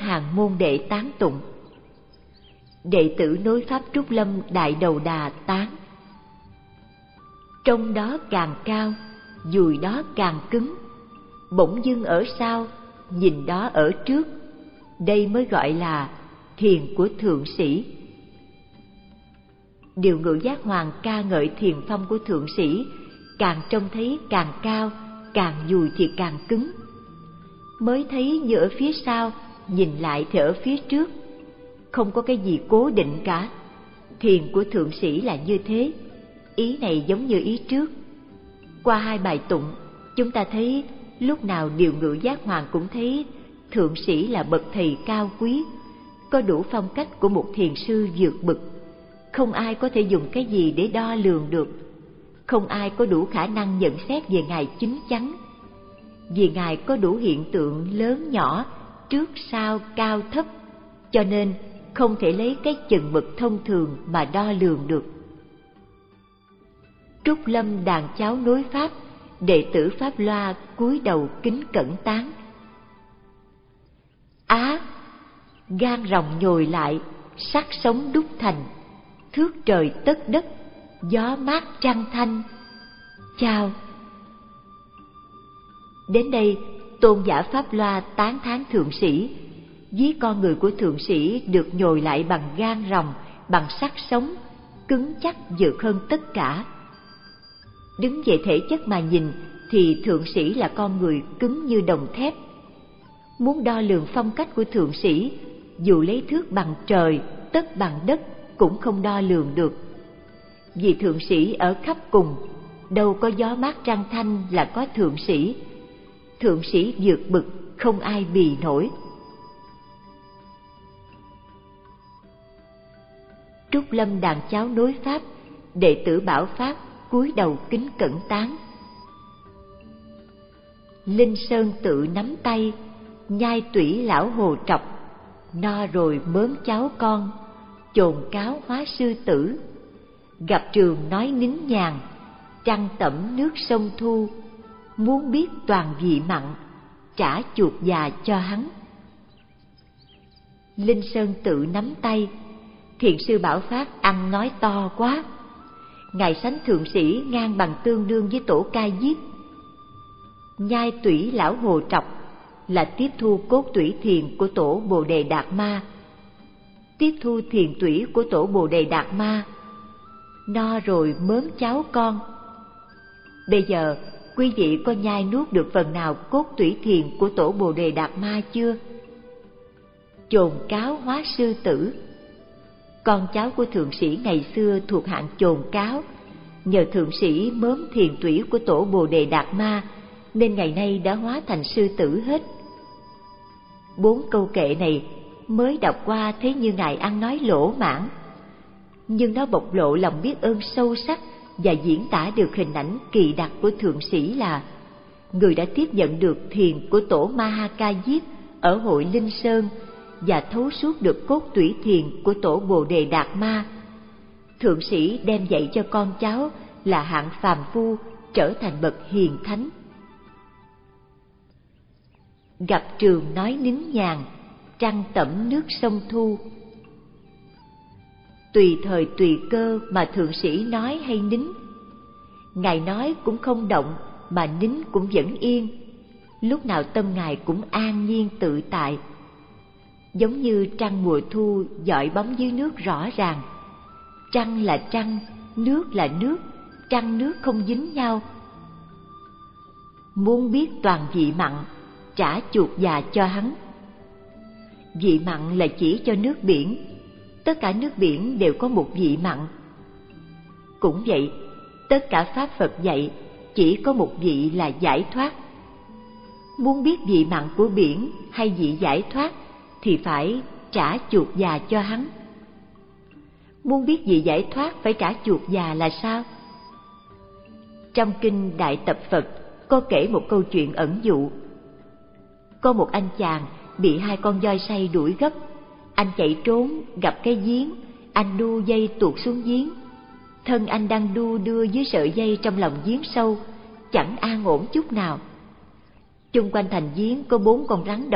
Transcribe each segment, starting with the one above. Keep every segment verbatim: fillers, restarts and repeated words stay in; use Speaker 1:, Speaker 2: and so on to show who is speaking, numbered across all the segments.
Speaker 1: hàng môn đệ tán tụng. Đệ tử nối pháp Trúc Lâm Đại Đầu Đà tán: trong đó càng cao, dùi đó càng cứng, bỗng dưng ở sau, nhìn đó ở trước. Đây mới gọi là thiền của thượng sĩ. Điều Ngự Giác Hoàng ca ngợi thiền phong của thượng sĩ, càng trông thấy càng cao, càng dùi thì càng cứng. Mới thấy như ở phía sau, nhìn lại thì ở phía trước, không có cái gì cố định cả. Thiền của thượng sĩ là như thế. Ý này giống như ý trước. Qua hai bài tụng, chúng ta thấy lúc nào Điều Ngự Giác Hoàng cũng thấy thượng sĩ là bậc thầy cao quý, có đủ phong cách của một thiền sư vượt bực. Không ai có thể dùng cái gì để đo lường được. Không ai có đủ khả năng nhận xét về Ngài chín chắn. Vì Ngài có đủ hiện tượng lớn nhỏ, trước sau cao thấp, cho nên không thể lấy cái chừng mực thông thường mà đo lường được. Trúc Lâm đàn cháo nối pháp, đệ tử Pháp Loa cúi đầu kính cẩn tán: á, gan rồng nhồi lại, sắc sống đúc thành, thước trời tất đất, gió mát trăng thanh, chào. Đến đây, tôn giả Pháp Loa tán thán thượng sĩ, ví con người của thượng sĩ được nhồi lại bằng gan rồng, bằng sắc sống, cứng chắc vượt hơn tất cả. Đứng về thể chất mà nhìn thì thượng sĩ là con người cứng như đồng thép. Muốn đo lường phong cách của thượng sĩ, dù lấy thước bằng trời, tấc bằng đất cũng không đo lường được. Vì thượng sĩ ở khắp cùng, đâu có gió mát trăng thanh là có thượng sĩ. Thượng sĩ vượt bực, không ai bì nổi. Trúc Lâm đàn cháo nối pháp, đệ tử Bảo Pháp cúi đầu kính cẩn tán: Linh Sơn tự nắm tay, nhai tủy lão hồ trọc, no rồi mớm cháu con, chồn cáo hóa sư tử. Gặp trường nói nín nhàn, trăng tẩm nước sông Thu, muốn biết toàn vị mặn, trả chuột già cho hắn. Linh Sơn tự nắm tay, thiền sư Bảo Pháp ăn nói to quá. Ngài sánh thượng sĩ ngang bằng tương đương với tổ Ca Diếp. Nhai tủy lão hồ trọc là tiếp thu cốt tủy thiền của tổ Bồ Đề Đạt Ma. Tiếp thu thiền tủy của tổ Bồ Đề Đạt Ma, no rồi mớm cháu con. Bây giờ quý vị có nhai nuốt được phần nào cốt tủy thiền của tổ Bồ Đề Đạt Ma chưa? Chồn cáo hóa sư tử. Con cháu của thượng sĩ ngày xưa thuộc hạng chồn cáo, nhờ thượng sĩ mớm thiền tủy của tổ Bồ Đề Đạt Ma nên ngày nay đã hóa thành sư tử hết. Bốn câu kệ này mới đọc qua thấy như Ngài ăn nói lỗ mãn, nhưng nó bộc lộ lòng biết ơn sâu sắc và diễn tả được hình ảnh kỳ đặc của thượng sĩ là người đã tiếp nhận được thiền của tổ Ma Ha Ca Diếp ở hội Linh Sơn và thấu suốt được cốt tủy thiền của tổ Bồ Đề Đạt Ma. Thượng sĩ đem dạy cho con cháu là hạng phàm phu trở thành bậc hiền thánh. Gặp trường nói nín nhàn, trăng tẩm nước sông Thu. Tùy thời tùy cơ mà thượng sĩ nói hay nín. Ngài nói cũng không động mà nín cũng vẫn yên. Lúc nào tâm Ngài cũng an nhiên tự tại. Giống như trăng mùa thu dọi bóng dưới nước rõ ràng. Trăng là trăng, nước là nước, trăng nước không dính nhau. Muốn biết toàn vị mặn, trả chuột già cho hắn. Vị mặn là chỉ cho nước biển. Tất cả nước biển đều có một vị mặn. Cũng vậy, tất cả Pháp Phật dạy chỉ có một vị là giải thoát. Muốn biết vị mặn của biển hay vị giải thoát thì phải trả chuột già cho hắn. Muốn biết vị giải thoát phải trả chuột già là sao? Trong kinh Đại Tập Phật có kể một câu chuyện ẩn dụ. Có một anh chàng bị hai con voi say đuổi gấp. Anh chạy trốn, gặp cái giếng, anh đu dây tuột xuống giếng. Thân anh đang đu đưa dưới sợi dây trong lòng giếng sâu, chẳng an ổn chút nào. Chung quanh thành giếng có bốn con rắn độc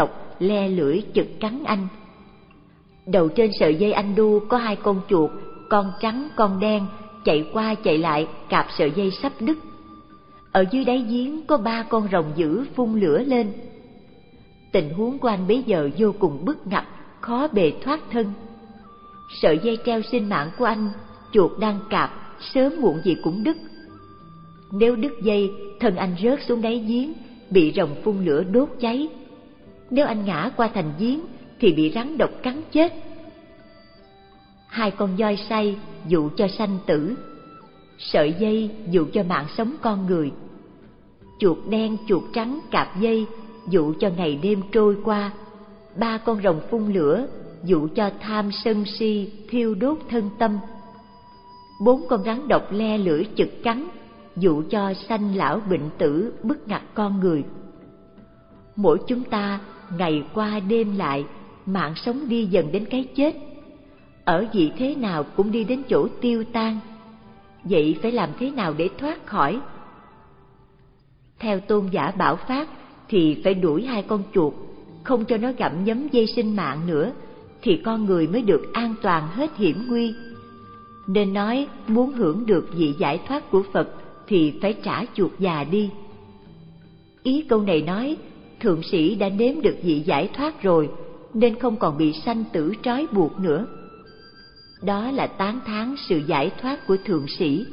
Speaker 1: le lưỡi chực cắn anh. Đầu trên sợi dây anh đu có hai con chuột, con trắng con đen, chạy qua chạy lại cạp sợi dây sắp đứt. Ở dưới đáy giếng có ba con rồng dữ phun lửa lên. Tình huống của anh bấy giờ vô cùng bức ngặt, khó bề thoát thân. Sợi dây treo sinh mạng của anh, chuột đang cạp, sớm muộn gì cũng đứt. Nếu đứt dây, thân anh rớt xuống đáy giếng, bị rồng phun lửa đốt cháy. Nếu anh ngã qua thành giếng, thì bị rắn độc cắn chết. Hai con voi say dụ cho sanh tử, sợi dây dụ cho mạng sống con người. Chuột đen chuột trắng cạp dây dụ cho ngày đêm trôi qua. Ba con rồng phun lửa dụ cho tham sân si thiêu đốt thân tâm. Bốn con rắn độc le lưỡi chực cắn dụ cho sanh lão bệnh tử bức ngặt con người. Mỗi chúng ta ngày qua đêm lại, mạng sống đi dần đến cái chết. Ở vị thế nào cũng đi đến chỗ tiêu tan. Vậy phải làm thế nào để thoát khỏi? Theo tôn giả Bảo Phát thì phải đuổi hai con chuột, không cho nó gặm nhấm dây sinh mạng nữa, thì con người mới được an toàn hết hiểm nguy. Nên nói muốn hưởng được vị giải thoát của Phật thì phải trả chuột già đi. Ý câu này nói thượng sĩ đã nếm được vị giải thoát rồi, nên không còn bị sanh tử trói buộc nữa. Đó là tán thán sự giải thoát của thượng sĩ.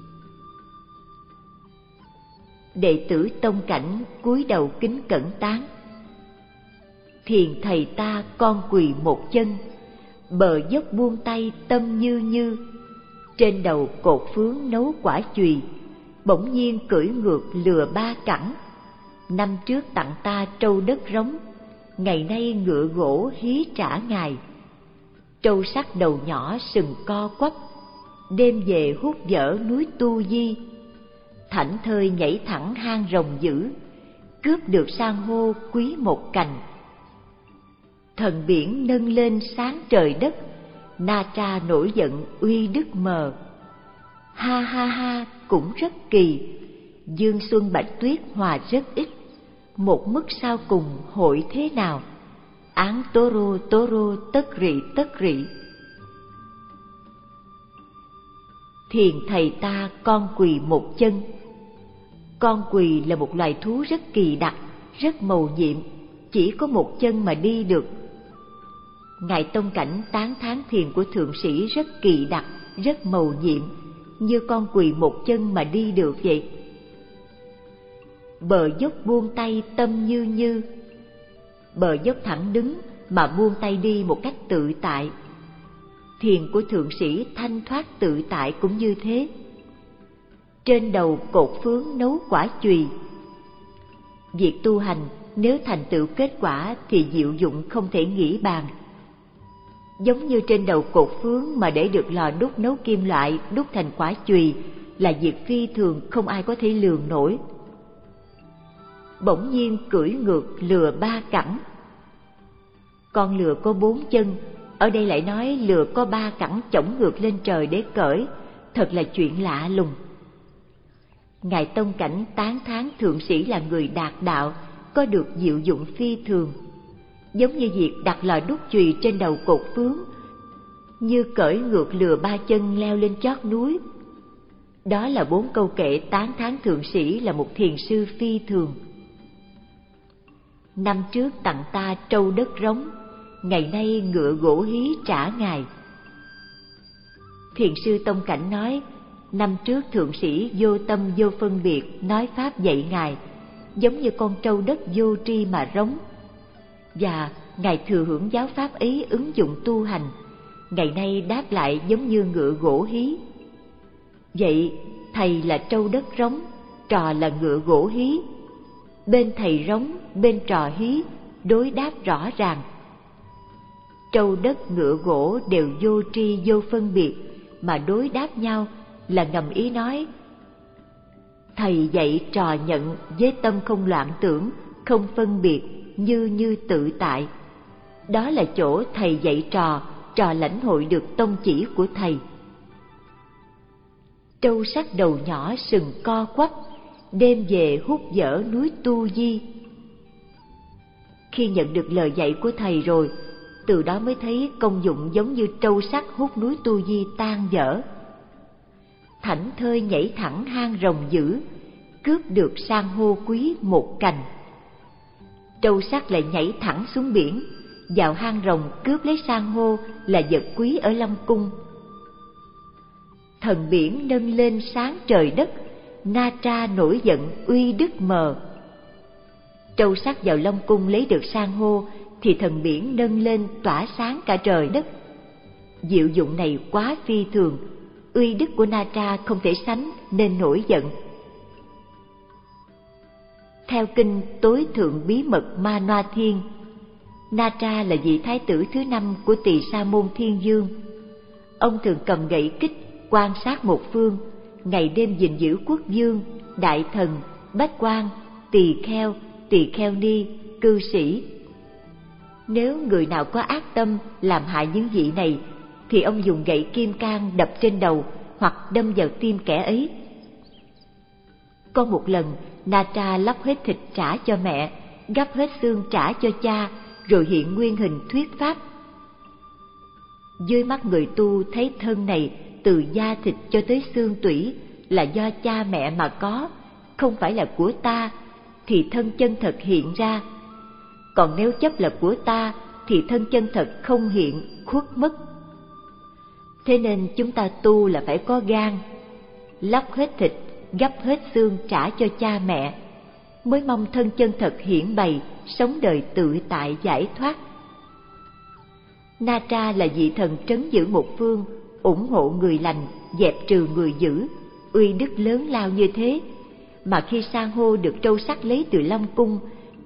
Speaker 1: Đệ tử tông cảnh cúi đầu kính cẩn tán: Thiền thầy ta con quỳ một chân, bờ dốc buông tay tâm như như. Trên đầu cột phướng nấu quả chùy, bỗng nhiên cưỡi ngược lừa ba cẳng. Năm trước tặng ta trâu đất rống, ngày nay ngựa gỗ hí trả ngài. Trâu sắt đầu nhỏ sừng co quắp, đêm về hút dở núi Tu Di. Thảnh thơi nhảy thẳng hang rồng dữ, cướp được san hô quý một cành. Thần biển nâng lên sáng trời đất, Na Tra nổi giận uy đức mờ. Ha ha ha cũng rất kỳ, dương xuân bạch tuyết hòa rất ít. Một mức sau cùng hội thế nào? Án tố rô tố rô tất rị tất rị. Thiền thầy ta con quỳ một chân. Con quỳ là một loài thú rất kỳ đặc, rất mầu nhiệm, chỉ có một chân mà đi được. Ngài Tông Cảnh tán thán thiền của thượng sĩ rất kỳ đặc, rất mầu nhiệm, như con quỳ một chân mà đi được vậy. Bờ dốc buông tay tâm như như. Bờ dốc thẳng đứng mà buông tay đi một cách tự tại. Thiền của thượng sĩ thanh thoát tự tại cũng như thế. Trên đầu cột phướng nấu quả chùy. Việc tu hành nếu thành tựu kết quả thì diệu dụng không thể nghĩ bàn. Giống như trên đầu cột phướng mà để được lò đúc nấu kim loại đúc thành quả chùy là việc phi thường không ai có thể lường nổi. Bỗng nhiên cưỡi ngược lừa ba cẳng. Con lừa có bốn chân, ở đây lại nói lừa có ba cẳng chổng ngược lên trời để cởi, thật là chuyện lạ lùng. Ngài Tông Cảnh tán thán thượng sĩ là người đạt đạo, có được diệu dụng phi thường. Giống như việc đặt lò đúc chùy trên đầu cột phướng, như cởi ngược lừa ba chân leo lên chót núi. Đó là bốn câu kệ tán thán thượng sĩ là một thiền sư phi thường. Năm trước tặng ta trâu đất rống, ngày nay ngựa gỗ hí trả ngài. Thiền sư Tông Cảnh nói, năm trước thượng sĩ vô tâm vô phân biệt nói pháp dạy ngài, giống như con trâu đất vô tri mà rống. Và ngài thừa hưởng giáo pháp ấy ứng dụng tu hành, ngày nay đáp lại giống như ngựa gỗ hí. Vậy thầy là trâu đất rống, trò là ngựa gỗ hí. Bên thầy rống, bên trò hí, đối đáp rõ ràng. Trâu đất ngựa gỗ đều vô tri vô phân biệt mà đối đáp nhau, là ngầm ý nói thầy dạy trò nhận với tâm không loạn tưởng, không phân biệt, như như tự tại. Đó là chỗ thầy dạy trò, trò lãnh hội được tông chỉ của thầy. Trâu sắt đầu nhỏ sừng co quắp, đêm về hút dở núi Tu Di. khi nhận được lời dạy của thầy rồi, từ đó mới thấy công dụng giống như trâu sắt hút núi Tu Di tan vỡ. Thảnh thơi nhảy thẳng hang rồng dữ, cướp được san hô quý một cành. Trâu sắt lại nhảy thẳng xuống biển, vào hang rồng cướp lấy san hô là vật quý ở Long Cung. Thần biển nâng lên sáng trời đất, Na Tra nổi giận uy đức mờ. Trâu sắt vào Long Cung lấy được san hô, thì thần biển nâng lên tỏa sáng cả trời đất. Diệu dụng này quá phi thường, uy đức của Na Tra không thể sánh nên nổi giận. Theo kinh Tối Thượng Bí Mật Ma Noa Thiên, Na Tra là vị thái tử thứ năm của Tỳ Sa Môn Thiên Dương. Ông thường cầm gậy kích quan sát một phương, ngày đêm gìn giữ quốc vương, đại thần, bách quan, tỳ kheo, tỳ kheo ni, cư sĩ. Nếu người nào có ác tâm làm hại những vị này, thì ông dùng gậy kim cang đập trên đầu hoặc đâm vào tim kẻ ấy. Có một lần, Na Tra lóc hết thịt trả cho mẹ, gắp hết xương trả cho cha, rồi hiện nguyên hình thuyết pháp. Dưới mắt người tu thấy thân này từ da thịt cho tới xương tủy là do cha mẹ mà có, không phải là của ta, thì thân chân thật hiện ra. Còn nếu chấp là của ta, thì thân chân thật không hiện, khuất mất. Thế nên chúng ta tu là phải có gan, lóc hết thịt, gắp hết xương trả cho cha mẹ, mới mong thân chân thật hiển bày, sống đời tự tại giải thoát. Na Tra là vị thần trấn giữ một phương, ủng hộ người lành, dẹp trừ người dữ, uy đức lớn lao như thế, mà khi san hô được trâu sắt lấy từ Long Cung,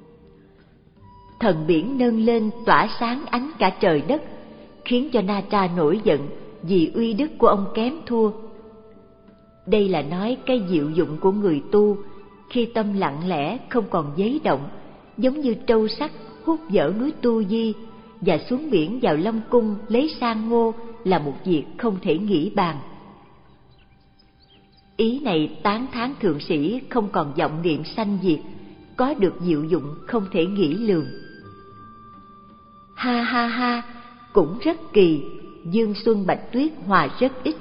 Speaker 1: thần biển nâng lên tỏa sáng ánh cả trời đất, khiến cho Na Tra nổi giận vì uy đức của ông kém thua. Đây là nói cái diệu dụng của người tu khi tâm lặng lẽ không còn giấy động, giống như trâu sắt hút vỡ núi Tu Di và xuống biển vào Long Cung lấy san hô là một việc không thể nghĩ bàn. Ý này tán thán thượng sĩ không còn vọng niệm sanh diệt, có được diệu dụng không thể nghĩ lường. Ha ha ha, cũng rất kỳ, Dương Xuân Bạch Tuyết hòa rất ít.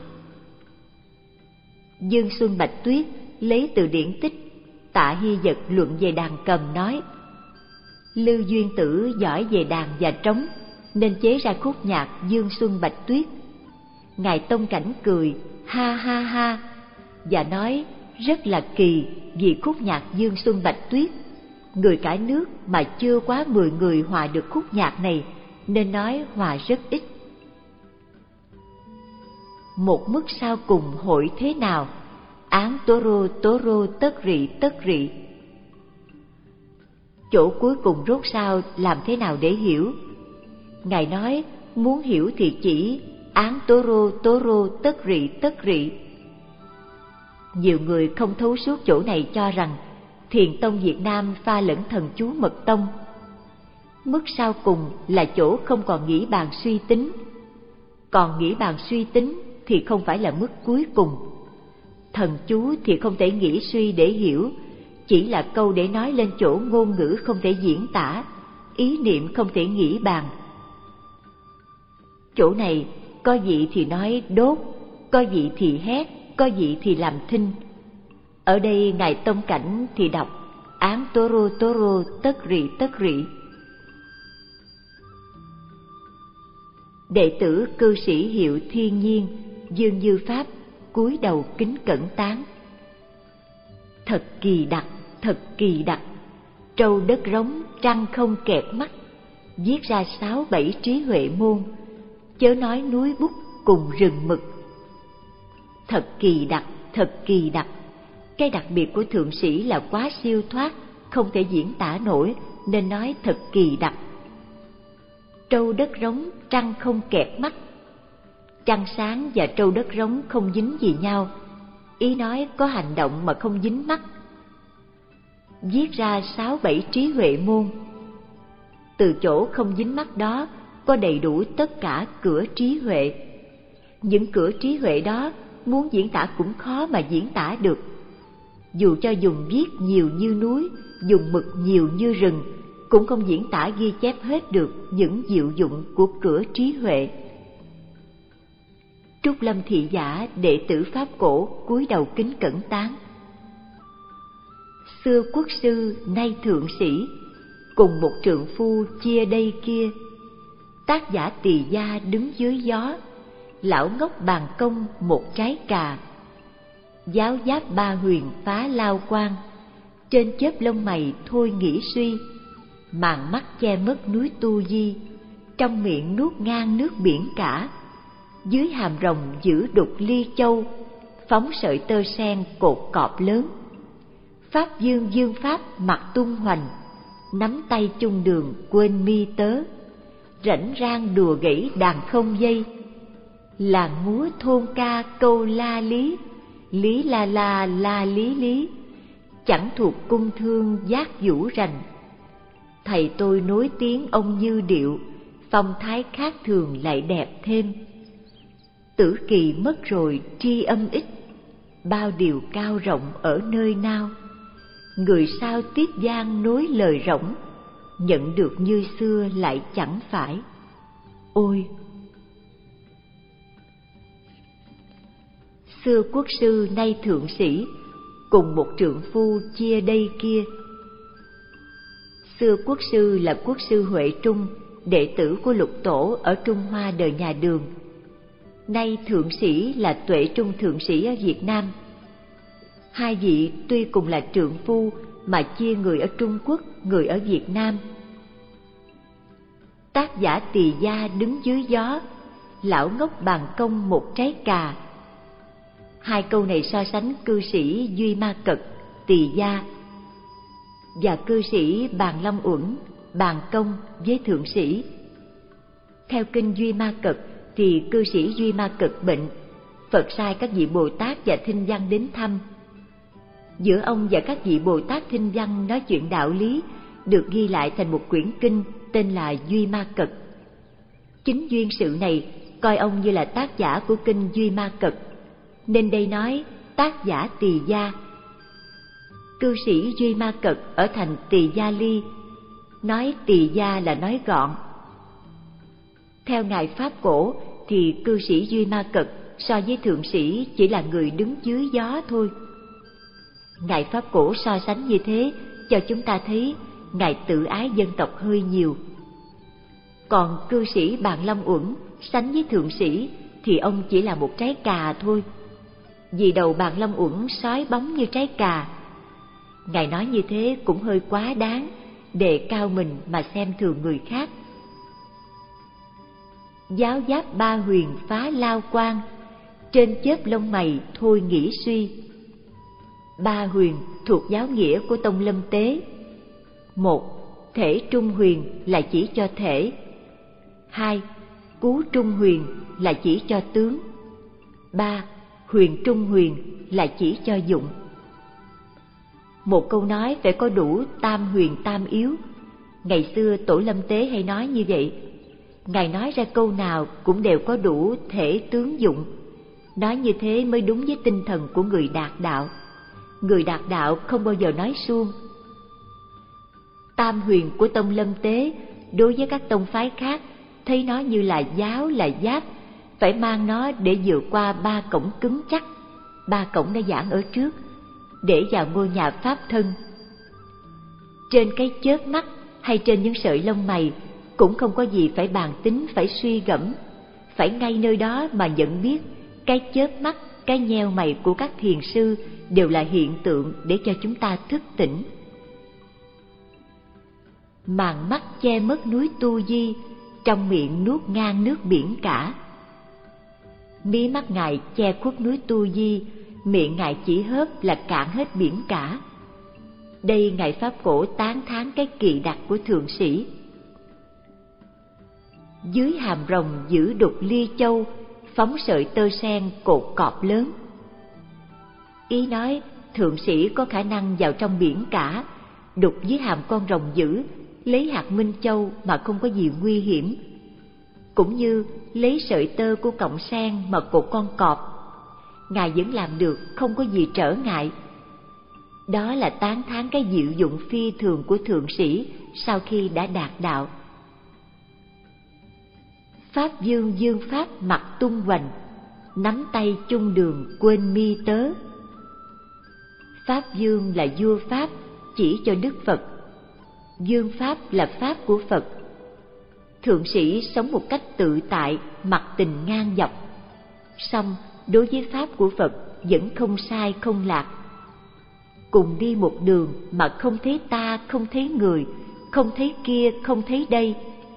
Speaker 1: Dương Xuân Bạch Tuyết lấy từ điển tích Tạ Hy Vật luận về đàn cầm nói: Lưu Duyên Tử giỏi về đàn và trống, nên chế ra khúc nhạc Dương Xuân Bạch Tuyết. Ngài Tông Cảnh cười ha ha ha và nói rất là kỳ, vì khúc nhạc Dương Xuân Bạch Tuyết, người cả nước mà chưa quá mười người hòa được khúc nhạc này, nên nói hòa rất ít. Một mức sau cùng hội thế nào? Án tố rô tố rô tất rị tất rị. Chỗ cuối cùng rốt sao làm thế nào để hiểu? Ngài nói muốn hiểu thì chỉ án tố rô tố rô tất rị tất rị. Nhiều người không thấu suốt chỗ này cho rằng Thiền Tông Việt Nam pha lẫn Thần Chú Mật Tông. Mức sau cùng là chỗ không còn nghĩ bàn suy tính, còn nghĩ bàn suy tính thì không phải là mức cuối cùng. Thần chú thì không thể nghĩ suy để hiểu, chỉ là câu để nói lên chỗ ngôn ngữ không thể diễn tả, ý niệm không thể nghĩ bàn. Chỗ này có vị thì nói đốt, có vị thì hét, có vị thì làm thinh. Ở đây Ngài Tông Cảnh thì đọc án tố rô tố rô tất rị tất rị. Đệ tử cư sĩ hiệu Thiên Nhiên Dương Như Pháp cúi đầu kính cẩn tán: Thật kỳ đặc, thật kỳ đặc, trâu đất rống trăng không kẹt mắt, viết ra sáu bảy trí huệ môn, chớ nói núi bút cùng rừng mực. Thật kỳ đặc, thật kỳ đặc. Cái đặc biệt của thượng sĩ là quá siêu thoát, không thể diễn tả nổi, nên nói thật kỳ đặc. Trâu đất rống trăng không kẹt mắt. Trăng sáng và trâu đất rống không dính gì nhau, ý nói có hành động mà không dính mắt. Viết ra sáu bảy trí huệ môn. Từ chỗ không dính mắt đó có đầy đủ tất cả cửa trí huệ. Những cửa trí huệ đó muốn diễn tả cũng khó mà diễn tả được. Dù cho dùng viết nhiều như núi, dùng mực nhiều như rừng, cũng không diễn tả ghi chép hết được những diệu dụng của cửa trí huệ. Trúc Lâm thị giả đệ tử Pháp cổ cúi đầu kính cẩn tán. Xưa quốc sư nay thượng sĩ, cùng một trượng phu chia đây kia. Tác giả Tỳ gia đứng dưới gió, lão ngốc bàn công một trái cà. Giáo giáp ba huyền phá lao quan, trên chớp lông mày thôi nghĩ suy. Màn mắt che mất núi Tu Di, trong miệng nuốt ngang nước biển cả. Dưới hàm rồng giữ đục ly châu, phóng sợi tơ sen cột cọp lớn. Pháp dương dương pháp mặt tung hoành, nắm tay chung đường quên mi tớ. Rảnh rang đùa gãy đàn không dây, làng múa thôn ca câu la lý. Lý la la la lý lý, chẳng thuộc cung thương giác vũ rành. Thầy tôi nối tiếng ông như điệu, phong thái khác thường lại đẹp thêm. Tử kỳ mất rồi tri âm ích, bao điều cao rộng ở nơi nào. Người sao tiết gian nối lời rỗng, nhận được như xưa lại chẳng phải. Ôi! Xưa quốc sư nay thượng sĩ, cùng một trượng phu chia đây kia. Xưa quốc sư là quốc sư Huệ Trung, đệ tử của Lục Tổ ở Trung Hoa đời nhà Đường. Nay thượng sĩ là Tuệ Trung thượng sĩ ở Việt Nam. Hai vị tuy cùng là trượng phu mà chia người ở Trung Quốc, người ở Việt Nam. Tác giả Tỳ gia đứng dưới gió, lão ngốc bàn công một trái cà. Hai câu này so sánh cư sĩ Duy Ma Cật, Tỳ gia, và cư sĩ Bàn Long Uẩn, Bàn Công với thượng sĩ. Theo kinh Duy Ma Cật thì cư sĩ Duy Ma Cật bệnh, Phật sai các vị Bồ Tát và Thinh Văn đến thăm. Giữa ông và các vị Bồ Tát Thinh Văn nói chuyện đạo lý, được ghi lại thành một quyển kinh tên là Duy Ma Cật. Chính duyên sự này coi ông như là tác giả của kinh Duy Ma Cật, nên đây nói tác giả Tỳ gia. Cư sĩ Duy Ma Cật ở thành Tỳ Gia Ly, nói Tỳ gia là nói gọn. Theo ngài Pháp cổ thì cư sĩ Duy Ma Cật so với thượng sĩ chỉ là người đứng dưới gió thôi. Ngài Pháp cổ so sánh như thế cho chúng ta thấy ngài tự ái dân tộc hơi nhiều. Còn cư sĩ Bàn Long Uẩn sánh với thượng sĩ thì ông chỉ là một trái cà thôi. Vì đầu Bàn Long Uẩn sói bóng như trái cà. Ngài nói như thế cũng hơi quá đáng, đề cao mình mà xem thường người khác. Giáo giáp ba huyền phá lao quan, trên chớp lông mày thôi nghĩ suy. Ba huyền thuộc giáo nghĩa của Tông Lâm Tế. Một, thể trung huyền là chỉ cho thể. Hai, cú trung huyền là chỉ cho tướng. Ba, huyền trung huyền là chỉ cho dụng. Một câu nói phải có đủ tam huyền tam yếu. Ngày xưa Tổ Lâm Tế hay nói như vậy. Ngài nói ra câu nào cũng đều có đủ thể tướng dụng. Nói như thế mới đúng với tinh thần của người đạt đạo. Người đạt đạo không bao giờ nói suông. Tam huyền của Tông Lâm Tế đối với các tông phái khác thấy nó như là giáo là giáp, phải mang nó để vượt qua ba cổng cứng chắc. Ba cổng đã giảng ở trước, để vào ngôi nhà pháp thân. Trên cái chớp mắt hay trên những sợi lông mày cũng không có gì phải bàn tính, phải suy gẫm, phải ngay nơi đó mà nhận biết cái chớp mắt, cái nheo mày của các thiền sư đều là hiện tượng để cho chúng ta thức tỉnh. Màn mắt che mất núi Tu Di, trong miệng nuốt ngang nước biển cả. Mí mắt ngài che khuất núi Tu Di, miệng ngài chỉ hớp là cạn hết biển cả. Đây ngài Pháp cổ tán thán cái kỳ đặc của thượng sĩ. Dưới hàm rồng giữ đục ly châu, phóng sợi tơ sen cột cọp lớn. Ý nói thượng sĩ có khả năng vào trong biển cả, đục dưới hàm con rồng dữ, lấy hạt minh châu mà không có gì nguy hiểm. Cũng như lấy sợi tơ của cọng sen mà cột con cọp, ngài vẫn làm được, không có gì trở ngại. Đó là tán thán cái diệu dụng phi thường của thượng sĩ sau khi đã đạt đạo. Pháp dương dương pháp mặt tung hoành, nắm tay chung đường quên mi tớ. Pháp dương là vua pháp chỉ cho Đức Phật, dương pháp là pháp của Phật. Thượng sĩ sống một cách tự tại, mặc tình ngang dọc, song đối với pháp của Phật vẫn không sai không lạc. Cùng đi một đường mà không thấy ta, không thấy người, không thấy kia, không thấy đây.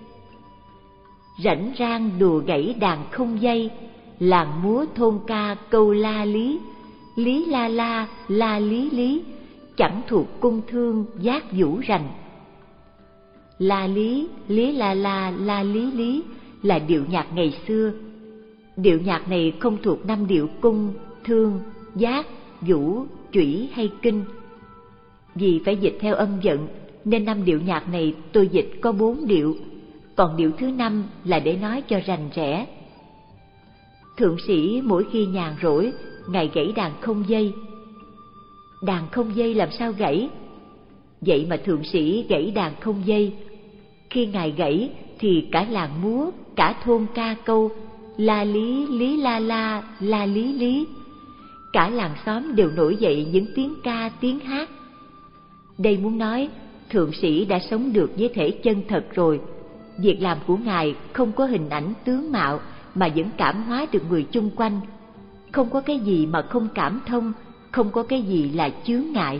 Speaker 1: Rảnh rang đùa gãy đàn không dây, làng múa thôn ca câu la lý, lý la la, la lý lý, chẳng thuộc cung thương giác vũ rành. La lý, lý la la, la lý lý là điệu nhạc ngày xưa. Điệu nhạc này không thuộc năm điệu cung, thương, giác, vũ, chủy hay kinh. Vì phải dịch theo âm vận nên năm điệu nhạc này tôi dịch có bốn điệu, còn điệu thứ năm là để nói cho rành rẽ. Thượng sĩ mỗi khi nhàn rỗi, ngài gãy đàn không dây. Đàn không dây làm sao gãy? Vậy mà thượng sĩ gãy đàn không dây. Khi ngài gãy thì cả làng múa, cả thôn ca câu la lý lý la la, la lý lý. Cả làng xóm đều nổi dậy những tiếng ca tiếng hát. Đây muốn nói thượng sĩ đã sống được với thể chân thật rồi. Việc làm của ngài không có hình ảnh tướng mạo mà vẫn cảm hóa được người chung quanh. Không có cái gì mà không cảm thông, không có cái gì là chướng ngại.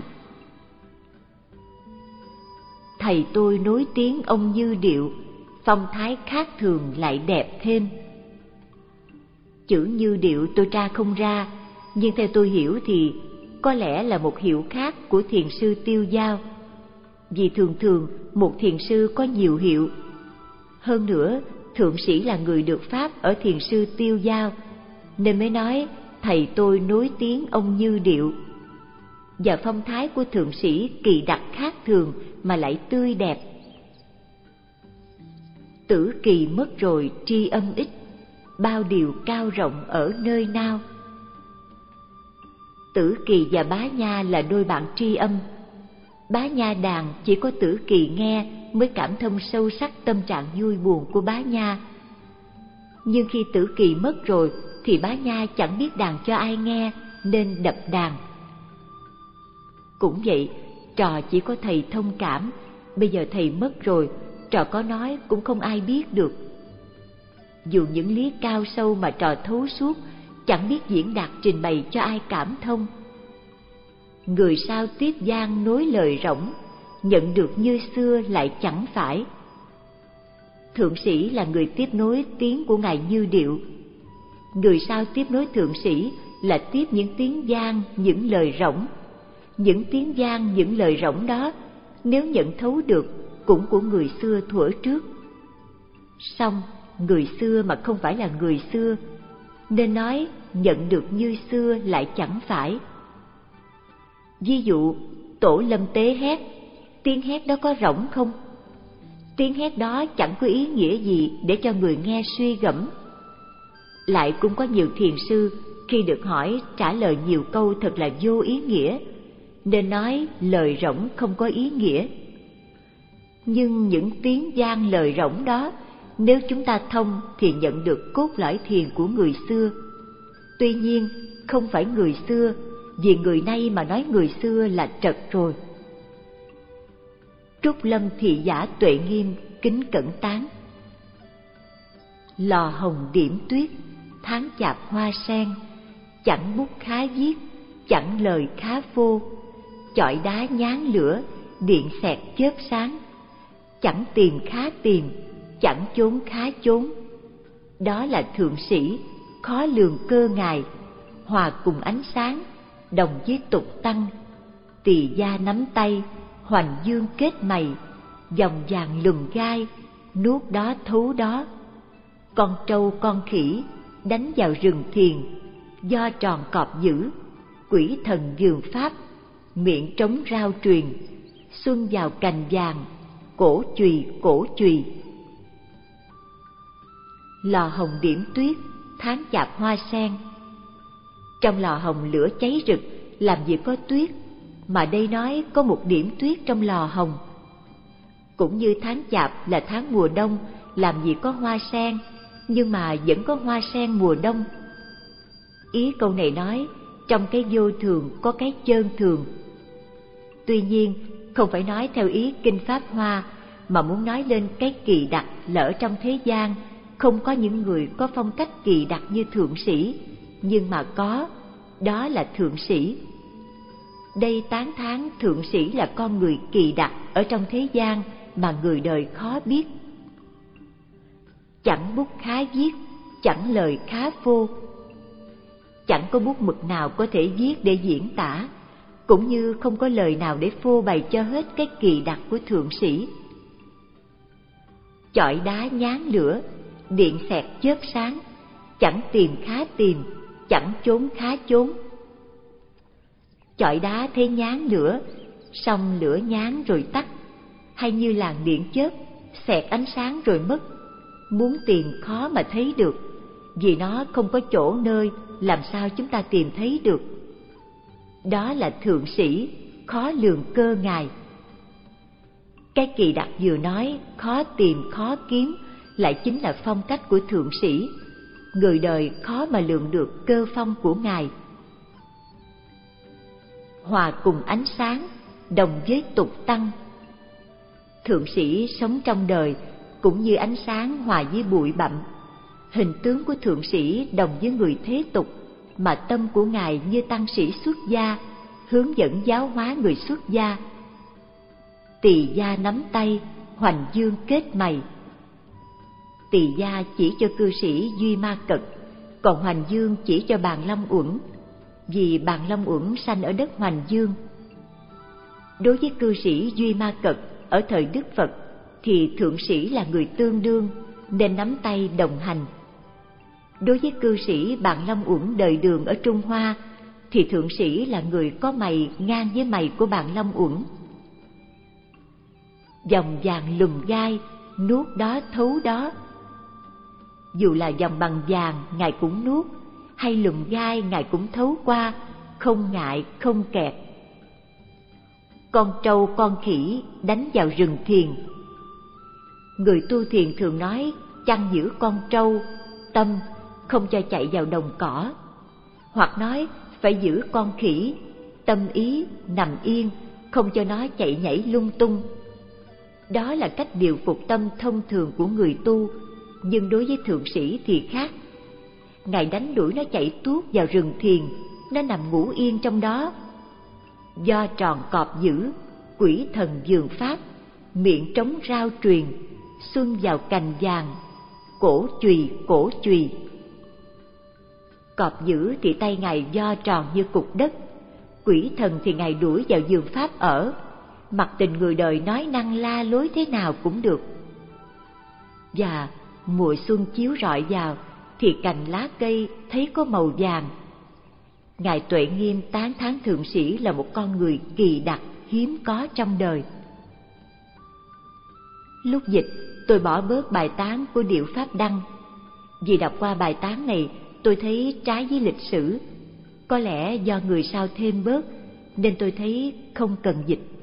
Speaker 1: Thầy tôi nối tiếng ông như điệu, phong thái khác thường lại đẹp thêm. Chữ như điệu tôi tra không ra, nhưng theo tôi hiểu thì có lẽ là một hiệu khác của thiền sư Tiêu Dao. Vì thường thường một thiền sư có nhiều hiệu. Hơn nữa, thượng sĩ là người được pháp ở thiền sư Tiêu Dao, nên mới nói thầy tôi nối tiếng ông như điệu. Và phong thái của thượng sĩ kỳ đặc khác thường mà lại tươi đẹp. Tử kỳ mất rồi tri âm ít, bao điều cao rộng ở nơi nào. Tử kỳ và Bá Nha là đôi bạn tri âm. Bá Nha đàn chỉ có Tử kỳ nghe mới cảm thông sâu sắc tâm trạng vui buồn của Bá Nha. Nhưng khi Tử kỳ mất rồi thì Bá Nha chẳng biết đàn cho ai nghe nên đập đàn. Cũng vậy, trò chỉ có thầy thông cảm, bây giờ thầy mất rồi, trò có nói cũng không ai biết được. Dù những lý cao sâu mà trò thấu suốt, chẳng biết diễn đạt trình bày cho ai cảm thông. Người sao tiếp gian nối lời rỗng, nhận được như xưa lại chẳng phải. Thượng sĩ là người tiếp nối tiếng của ngài Như Điệu. Người sao tiếp nối thượng sĩ là tiếp những tiếng gian, những lời rỗng. Những tiếng gian, những lời rỗng đó, nếu nhận thấu được, cũng của người xưa thuở trước. Song người xưa mà không phải là người xưa, nên nói nhận được như xưa lại chẳng phải. Ví dụ, Tổ Lâm Tế hét, tiếng hét đó có rỗng không? Tiếng hét đó chẳng có ý nghĩa gì để cho người nghe suy gẫm. Lại cũng có nhiều thiền sư khi được hỏi trả lời nhiều câu thật là vô ý nghĩa, nên nói lời rỗng không có ý nghĩa. Nhưng những tiếng gian lời rỗng đó, nếu chúng ta thông thì nhận được cốt lõi thiền của người xưa. Tuy nhiên, không phải người xưa, vì người nay mà nói người xưa là trật rồi. Trúc Lâm thị giả Tuệ Nghiêm kính cẩn tán. Lò hồng điểm tuyết, tháng chạp hoa sen, chẳng bút khá viết, chẳng lời khá phô. Chọi đá nhán lửa, điện xẹt chớp sáng, chẳng tìm khá tìm, chẳng chốn khá chốn. Đó là thượng sĩ, khó lường cơ ngài, hòa cùng ánh sáng, đồng với tục tăng. Tỳ gia nắm tay, hoành dương kết mày, dòng vàng lùm gai, nuốt đó thấu đó. Con trâu con khỉ, đánh vào rừng thiền, do tròn cọp dữ, quỷ thần vườn pháp, miệng trống rao truyền, xuân vào cành vàng, cổ chùy cổ chùy. Lò hồng điểm tuyết, tháng chạp hoa sen. Trong lò hồng lửa cháy rực, làm gì có tuyết, mà đây nói có một điểm tuyết trong lò hồng. Cũng như tháng Chạp là tháng mùa đông, làm gì có hoa sen, nhưng mà vẫn có hoa sen mùa đông. Ý câu này nói, trong cái vô thường có cái chơn thường. Tuy nhiên, không phải nói theo ý Kinh Pháp Hoa, mà muốn nói lên cái kỳ đặc là ở trong thế gian, không có những người có phong cách kỳ đặc như thượng sĩ, nhưng mà có, đó là thượng sĩ. Đây tán thán thượng sĩ là con người kỳ đặc ở trong thế gian mà người đời khó biết. Chẳng bút khá viết, chẳng lời khá phô. Chẳng có bút mực nào có thể viết để diễn tả, cũng như không có lời nào để phô bày cho hết cái kỳ đặc của thượng sĩ. Chọi đá nhán lửa, điện xẹt chớp sáng, chẳng tìm khá tìm, chẳng trốn khá trốn. Chọi đá thấy nhán lửa, xong lửa nhán rồi tắt, hay như làn điện chớp, xẹt ánh sáng rồi mất. Muốn tìm khó mà thấy được, vì nó không có chỗ nơi, làm sao chúng ta tìm thấy được. Đó là thượng sĩ, khó lường cơ ngài. Cái kỳ đặc vừa nói, khó tìm khó kiếm, lại chính là phong cách của thượng sĩ. Người đời khó mà lường được cơ phong của ngài. Hòa cùng ánh sáng, đồng với tục tăng. Thượng sĩ sống trong đời cũng như ánh sáng hòa với bụi bặm. Hình tướng của thượng sĩ đồng với người thế tục, mà tâm của ngài như tăng sĩ xuất gia, hướng dẫn giáo hóa người xuất gia. Tỳ gia nắm tay, hoành dương kết mày. Tỳ gia chỉ cho cư sĩ Duy Ma Cật, còn hoành dương chỉ cho Bàn Long Uẩn, vì Bàn Long Uẩn sanh ở đất hoành dương. Đối với cư sĩ Duy Ma Cật ở thời Đức Phật thì thượng sĩ là người tương đương, nên nắm tay đồng hành. Đối với cư sĩ Bàn Long Uẩn đời Đường ở Trung Hoa thì thượng sĩ là người có mày ngang với mày của Bàn Long Uẩn. Dòng vàng lùm gai, nuốt đó thấu đó. Dù là dòng bằng vàng ngài cũng nuốt, hay lùm gai ngài cũng thấu qua, không ngại không kẹt. Con trâu con khỉ đánh vào rừng thiền. Người tu thiền thường nói chăn giữ con trâu, tâm không cho chạy vào đồng cỏ, hoặc nói phải giữ con khỉ, tâm ý nằm yên, không cho nó chạy nhảy lung tung. Đó là cách điều phục tâm thông thường của người tu, nhưng đối với thượng sĩ thì khác. Ngài đánh đuổi nó chạy tuốt vào rừng thiền, nó nằm ngủ yên trong đó. Do tròn cọp giữ, quỷ thần dường pháp, miệng trống rao truyền, xuân vào cành vàng, cổ chùy cổ chùy. Cọp giữ thì tay ngài do tròn như cục đất, quỷ thần thì ngài đuổi vào giường pháp ở, mặc tình người đời nói năng la lối thế nào cũng được. Và mùa xuân chiếu rọi vào thì cành lá cây thấy có màu vàng. Ngài Tuệ Nghiêm tán thán thượng sĩ là một con người kỳ đặc, hiếm có trong đời. Lúc dịch, tôi bỏ bớt bài tán của Diệu Pháp Đăng. Vì đọc qua bài tán này, tôi thấy trái với lịch sử. Có lẽ do người sao thêm bớt, nên tôi thấy không cần dịch.